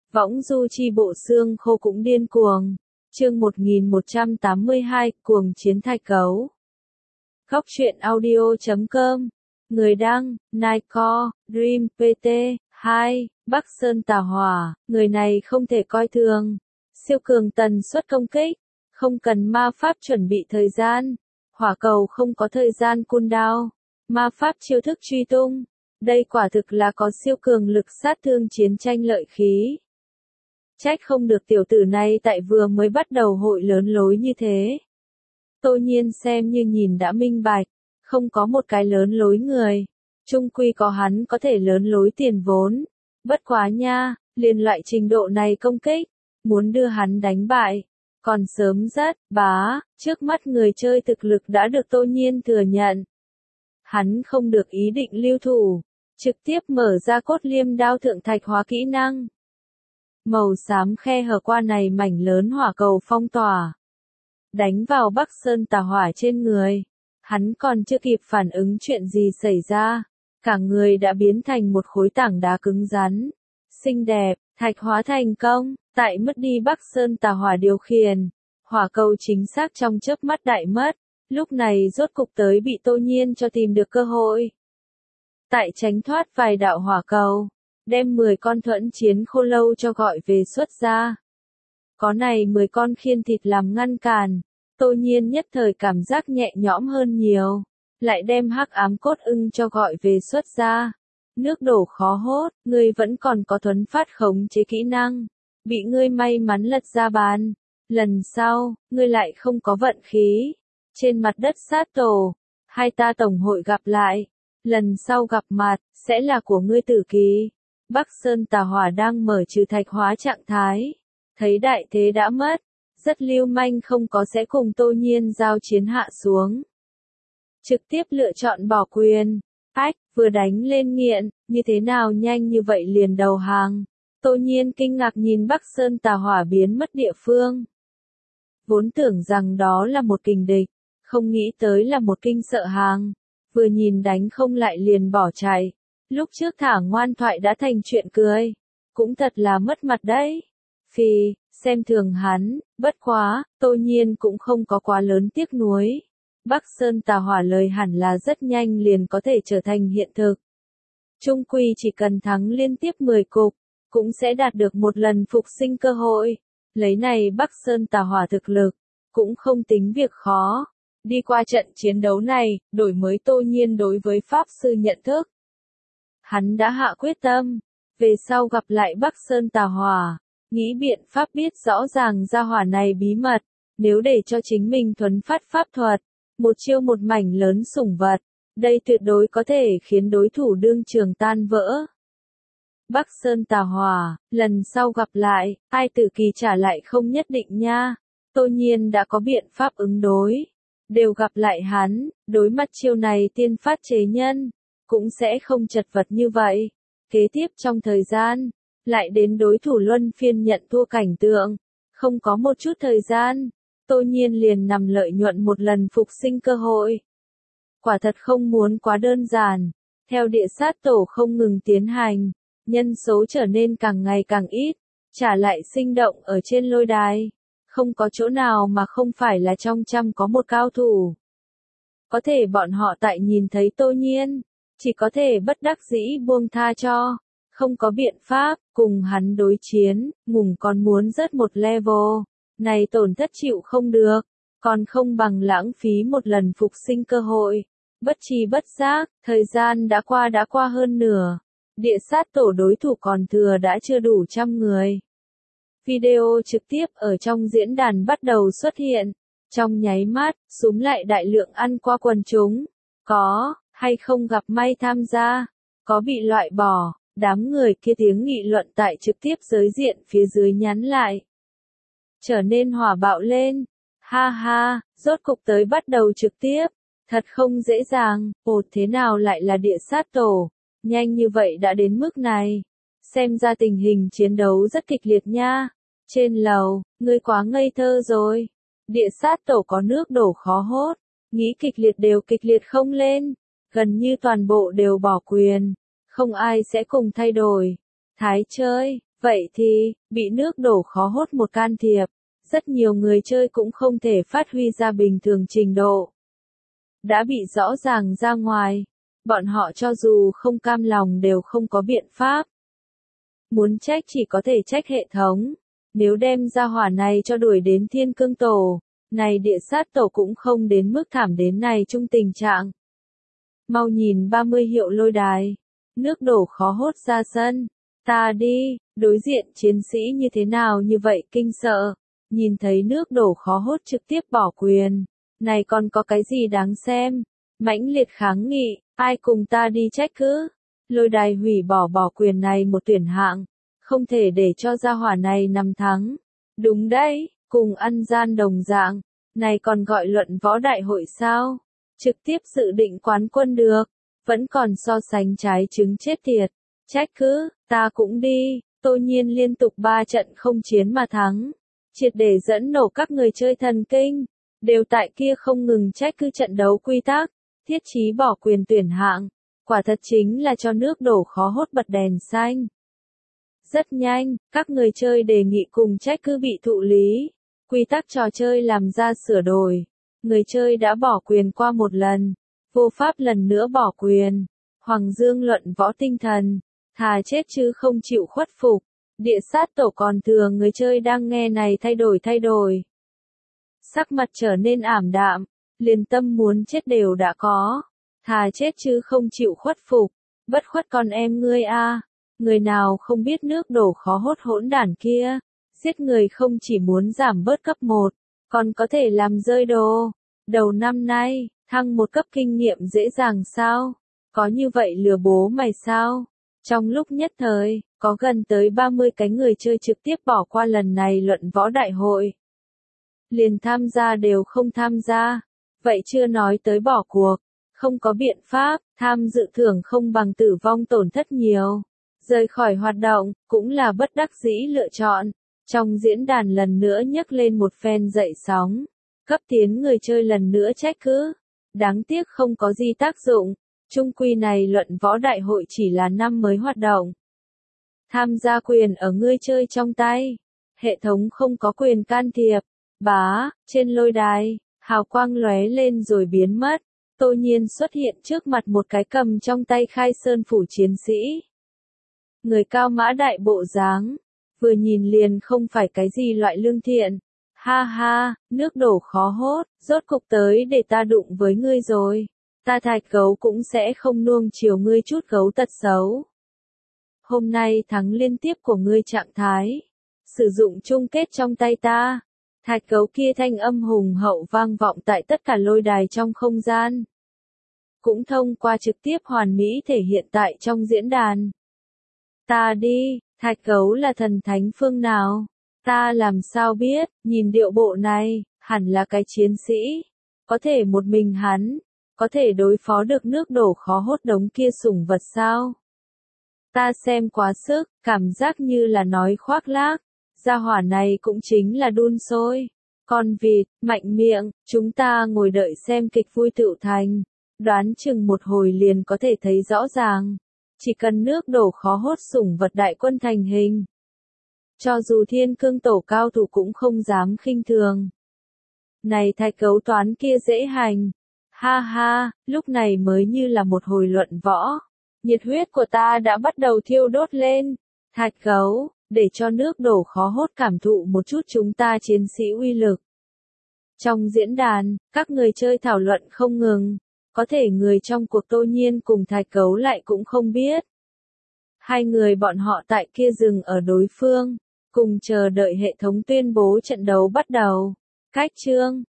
Võng du chi bộ xương khô cũng điên cuồng. Chương 1182, cuồng chiến thạch gấu. Góc truyện audio.com. Người đăng, Nightcore, Dream PT, 2, Bắc Sơn Tà Hỏa. Người này không thể coi thường. Siêu cường tần suất công kích. Không cần ma pháp chuẩn bị thời gian. Hỏa cầu không có thời gian cooldown. Ma pháp chiêu thức truy tung. Đây quả thực là có siêu cường lực sát thương chiến tranh lợi khí. Trách không được tiểu tử này tại vừa mới bắt đầu hội lớn lối như thế. Tô Nhiên xem như nhìn đã minh bạch, không có một cái lớn lối người. Chung quy có hắn có thể lớn lối tiền vốn. Bất quá nha, liền loại trình độ này công kích, muốn đưa hắn đánh bại. Còn sớm rất, trước mắt người chơi thực lực đã được Tô Nhiên thừa nhận. Hắn không được ý định lưu thủ, trực tiếp mở ra cốt liêm đao thượng thạch hóa kỹ năng. Màu xám khe hở qua này mảnh lớn hỏa cầu phong tỏa. Đánh vào Bắc Sơn Tà Hỏa trên người. Hắn còn chưa kịp phản ứng chuyện gì xảy ra. Cả người đã biến thành một khối tảng đá cứng rắn. Xinh đẹp, thạch hóa thành công. Tại mất đi Bắc Sơn Tà Hỏa điều khiển. Hỏa cầu chính xác trong chớp mắt đại mất. Lúc này rốt cục tới bị Tô Nhiên cho tìm được cơ hội. Tại tránh thoát vài đạo hỏa cầu. Đem 10 con thuẫn chiến khô lâu cho gọi về xuất ra. Có này 10 con khiên thịt làm ngăn cản, Tô Nhiên nhất thời cảm giác nhẹ nhõm hơn nhiều. Lại đem hắc ám cốt ưng cho gọi về xuất ra. Nước đổ khó hốt, ngươi vẫn còn có thuấn phát khống chế kỹ năng. Bị ngươi may mắn lật ra bàn. Lần sau, ngươi lại không có vận khí. Trên mặt đất sát tổ, hai ta tổng hội gặp lại. Lần sau gặp mặt, sẽ là của ngươi tử kỳ. Bắc Sơn Tà Hỏa đang mở trừ thạch hóa trạng thái. Thấy đại thế đã mất. Rất lưu manh không có sẽ cùng Tô Nhiên giao chiến hạ xuống. Trực tiếp lựa chọn bỏ quyền. Vừa đánh lên nghiện, như thế nào nhanh như vậy liền đầu hàng. Tô Nhiên kinh ngạc nhìn Bắc Sơn Tà Hỏa biến mất địa phương. Vốn tưởng rằng đó là một kình địch. Không nghĩ tới là một kinh sợ hàng. Vừa nhìn đánh không lại liền bỏ chạy. Lúc trước thả ngoan thoại đã thành chuyện cười. Cũng thật là mất mặt đấy. Phì, xem thường hắn, bất quá, Tô Nhiên cũng không có quá lớn tiếc nuối. Bắc Sơn Tà Hỏa lời hẳn là rất nhanh liền có thể trở thành hiện thực. Chung quy chỉ cần thắng liên tiếp 10 cục, cũng sẽ đạt được một lần phục sinh cơ hội. Lấy này Bắc Sơn Tà Hỏa thực lực, cũng không tính việc khó. Đi qua trận chiến đấu này, đổi mới Tô Nhiên đối với Pháp Sư nhận thức. Hắn đã hạ quyết tâm, về sau gặp lại Bắc Sơn Tà Hỏa, nghĩ biện pháp biết rõ ràng ra hỏa này bí mật, nếu để cho chính mình thuấn phát pháp thuật, một chiêu một mảnh lớn sủng vật, đây tuyệt đối có thể khiến đối thủ đương trường tan vỡ. Bắc Sơn Tà Hỏa, lần sau gặp lại, ai tử kỳ trả lại không nhất định nha. Tô Nhiên đã có biện pháp ứng đối, đều gặp lại hắn, đối mặt chiêu này tiên phát chế nhân. Cũng sẽ không chật vật như vậy. Kế tiếp trong thời gian, lại đến đối thủ luân phiên nhận thua cảnh tượng. Không có một chút thời gian, Tô Nhiên liền nằm lợi nhuận một lần phục sinh cơ hội. Quả thật không muốn quá đơn giản. Theo địa sát tổ không ngừng tiến hành, nhân số trở nên càng ngày càng ít, trả lại sinh động ở trên lôi đài. Không có chỗ nào mà không phải là trong trăm có một cao thủ. Có thể bọn họ tại nhìn thấy Tô Nhiên. Chỉ có thể bất đắc dĩ buông tha cho, không có biện pháp, cùng hắn đối chiến, ngùng còn muốn rớt một level, này tổn thất chịu không được, còn không bằng lãng phí một lần phục sinh cơ hội. Bất tri bất giác, thời gian đã qua hơn nửa, địa sát tổ đối thủ còn thừa đã chưa đủ 100 người. Video trực tiếp ở trong diễn đàn bắt đầu xuất hiện, trong nháy mắt, súm lại đại lượng ăn qua quần chúng, có hay không gặp may tham gia, có bị loại bỏ, đám người kia tiếng nghị luận tại trực tiếp giới diện phía dưới nhắn lại. Trở nên hỏa bạo lên, ha ha, rốt cục tới bắt đầu trực tiếp, thật không dễ dàng, thế nào lại là địa sát tổ, nhanh như vậy đã đến mức này, xem ra tình hình chiến đấu rất kịch liệt nha, trên lầu, ngươi quá ngây thơ rồi, địa sát tổ có nước đổ khó hốt, nghĩ kịch liệt đều kịch liệt không lên. Gần như toàn bộ đều bỏ quyền, không ai sẽ cùng thay đổi. Thái chơi, Vậy thì, bị nước đổ khó hốt một can thiệp, rất nhiều người chơi cũng không thể phát huy ra bình thường trình độ. Đã bị rõ ràng ra ngoài, bọn họ cho dù không cam lòng đều không có biện pháp. Muốn trách chỉ có thể trách hệ thống, nếu đem ra hỏa này cho đuổi đến thiên cương tổ, này địa sát tổ cũng không đến mức thảm đến này chung tình trạng. Mau nhìn 30 hiệu lôi đài, nước đổ khó hốt ra sân, ta đi, đối diện chiến sĩ như thế nào như vậy kinh sợ, nhìn thấy nước đổ khó hốt trực tiếp bỏ quyền, này còn có cái gì đáng xem, mãnh liệt kháng nghị, ai cùng ta đi trách cứ, lôi đài hủy bỏ quyền này một tuyển hạng, không thể để cho gia hỏa này nằm thắng, đúng đấy, cùng ăn gian đồng dạng, này còn gọi luận võ đại hội sao? Trực tiếp dự định quán quân được, vẫn còn so sánh trái trứng chết tiệt, trách cứ, ta cũng đi, Tô Nhiên liên tục 3 trận không chiến mà thắng, triệt để dẫn nổ các người chơi thần kinh, đều tại kia không ngừng trách cứ trận đấu quy tắc, thiết chí bỏ quyền tuyển hạng, quả thật chính là cho nước đổ khó hốt bật đèn xanh. Rất nhanh, các người chơi đề nghị cùng trách cứ bị thụ lý, quy tắc trò chơi làm ra sửa đổi. Người chơi đã bỏ quyền qua một lần, vô pháp lần nữa bỏ quyền. Hoàng Dương luận võ tinh thần, thà chết chứ không chịu khuất phục. Địa sát tổ còn thừa người chơi đang nghe này thay đổi. Sắc mặt trở nên ảm đạm, liền tâm muốn chết đều đã có. Thà chết chứ không chịu khuất phục, bất khuất con em ngươi a. Người nào không biết nước đổ khó hốt hỗn đản kia, giết người không chỉ muốn giảm bớt cấp 1, còn có thể làm rơi đồ. Đầu năm nay, thăng một cấp kinh nghiệm dễ dàng sao? Có như vậy lừa bố mày sao? Trong lúc nhất thời, có gần tới 30 cái người chơi trực tiếp bỏ qua lần này luận võ đại hội. Liền tham gia đều không tham gia. Vậy chưa nói tới bỏ cuộc. Không có biện pháp, tham dự thưởng không bằng tử vong tổn thất nhiều. Rời khỏi hoạt động, cũng là bất đắc dĩ lựa chọn. Trong diễn đàn lần nữa nhấc lên một phen dậy sóng. Cấp tiến người chơi lần nữa trách cứ. Đáng tiếc không có gì tác dụng. Chung quy này luận võ đại hội chỉ là năm mới hoạt động. Tham gia quyền ở ngươi chơi trong tay. Hệ thống không có quyền can thiệp. Bá, trên lôi đài, hào quang lóe lên rồi biến mất. Tô Nhiên xuất hiện trước mặt một cái cầm trong tay khai sơn phủ chiến sĩ. Người cao mã đại bộ dáng, vừa nhìn liền không phải cái gì loại lương thiện. Ha ha, nước đổ khó hốt, rốt cục tới để ta đụng với ngươi rồi. Ta Thạch Gấu cũng sẽ không nuông chiều ngươi chút gấu tật xấu. Hôm nay thắng liên tiếp của ngươi trạng thái. Sử dụng chung kết trong tay ta. Thạch Gấu kia thanh âm hùng hậu vang vọng tại tất cả lôi đài trong không gian. Cũng thông qua trực tiếp hoàn mỹ thể hiện tại trong diễn đàn. Ta đi, Thạch Gấu là thần thánh phương nào? Ta làm sao biết, nhìn điệu bộ này, hẳn là cái chiến sĩ. Có thể một mình hắn, có thể đối phó được nước đổ khó hốt đống kia sủng vật sao? Ta xem quá sức, cảm giác như là nói khoác lác. Gia hỏa này cũng chính là đun sôi. Con vịt, mạnh miệng, chúng ta ngồi đợi xem kịch vui tựu thành. Đoán chừng một hồi liền có thể thấy rõ ràng. Chỉ cần nước đổ khó hốt sủng vật đại quân thành hình. Cho dù thiên cương tổ cao thủ cũng không dám khinh thường. Này Thạch Gấu toán kia dễ hành. Ha ha, lúc này mới như là một hồi luận võ. Nhiệt huyết của ta đã bắt đầu thiêu đốt lên. Thạch Gấu, để cho nước đổ khó hốt cảm thụ một chút chúng ta chiến sĩ uy lực. Trong diễn đàn, các người chơi thảo luận không ngừng. Có thể người trong cuộc Tô Nhiên cùng Thạch Gấu lại cũng không biết. Hai người bọn họ tại kia dừng ở đối phương, cùng chờ đợi hệ thống tuyên bố trận đấu bắt đầu. Cách chương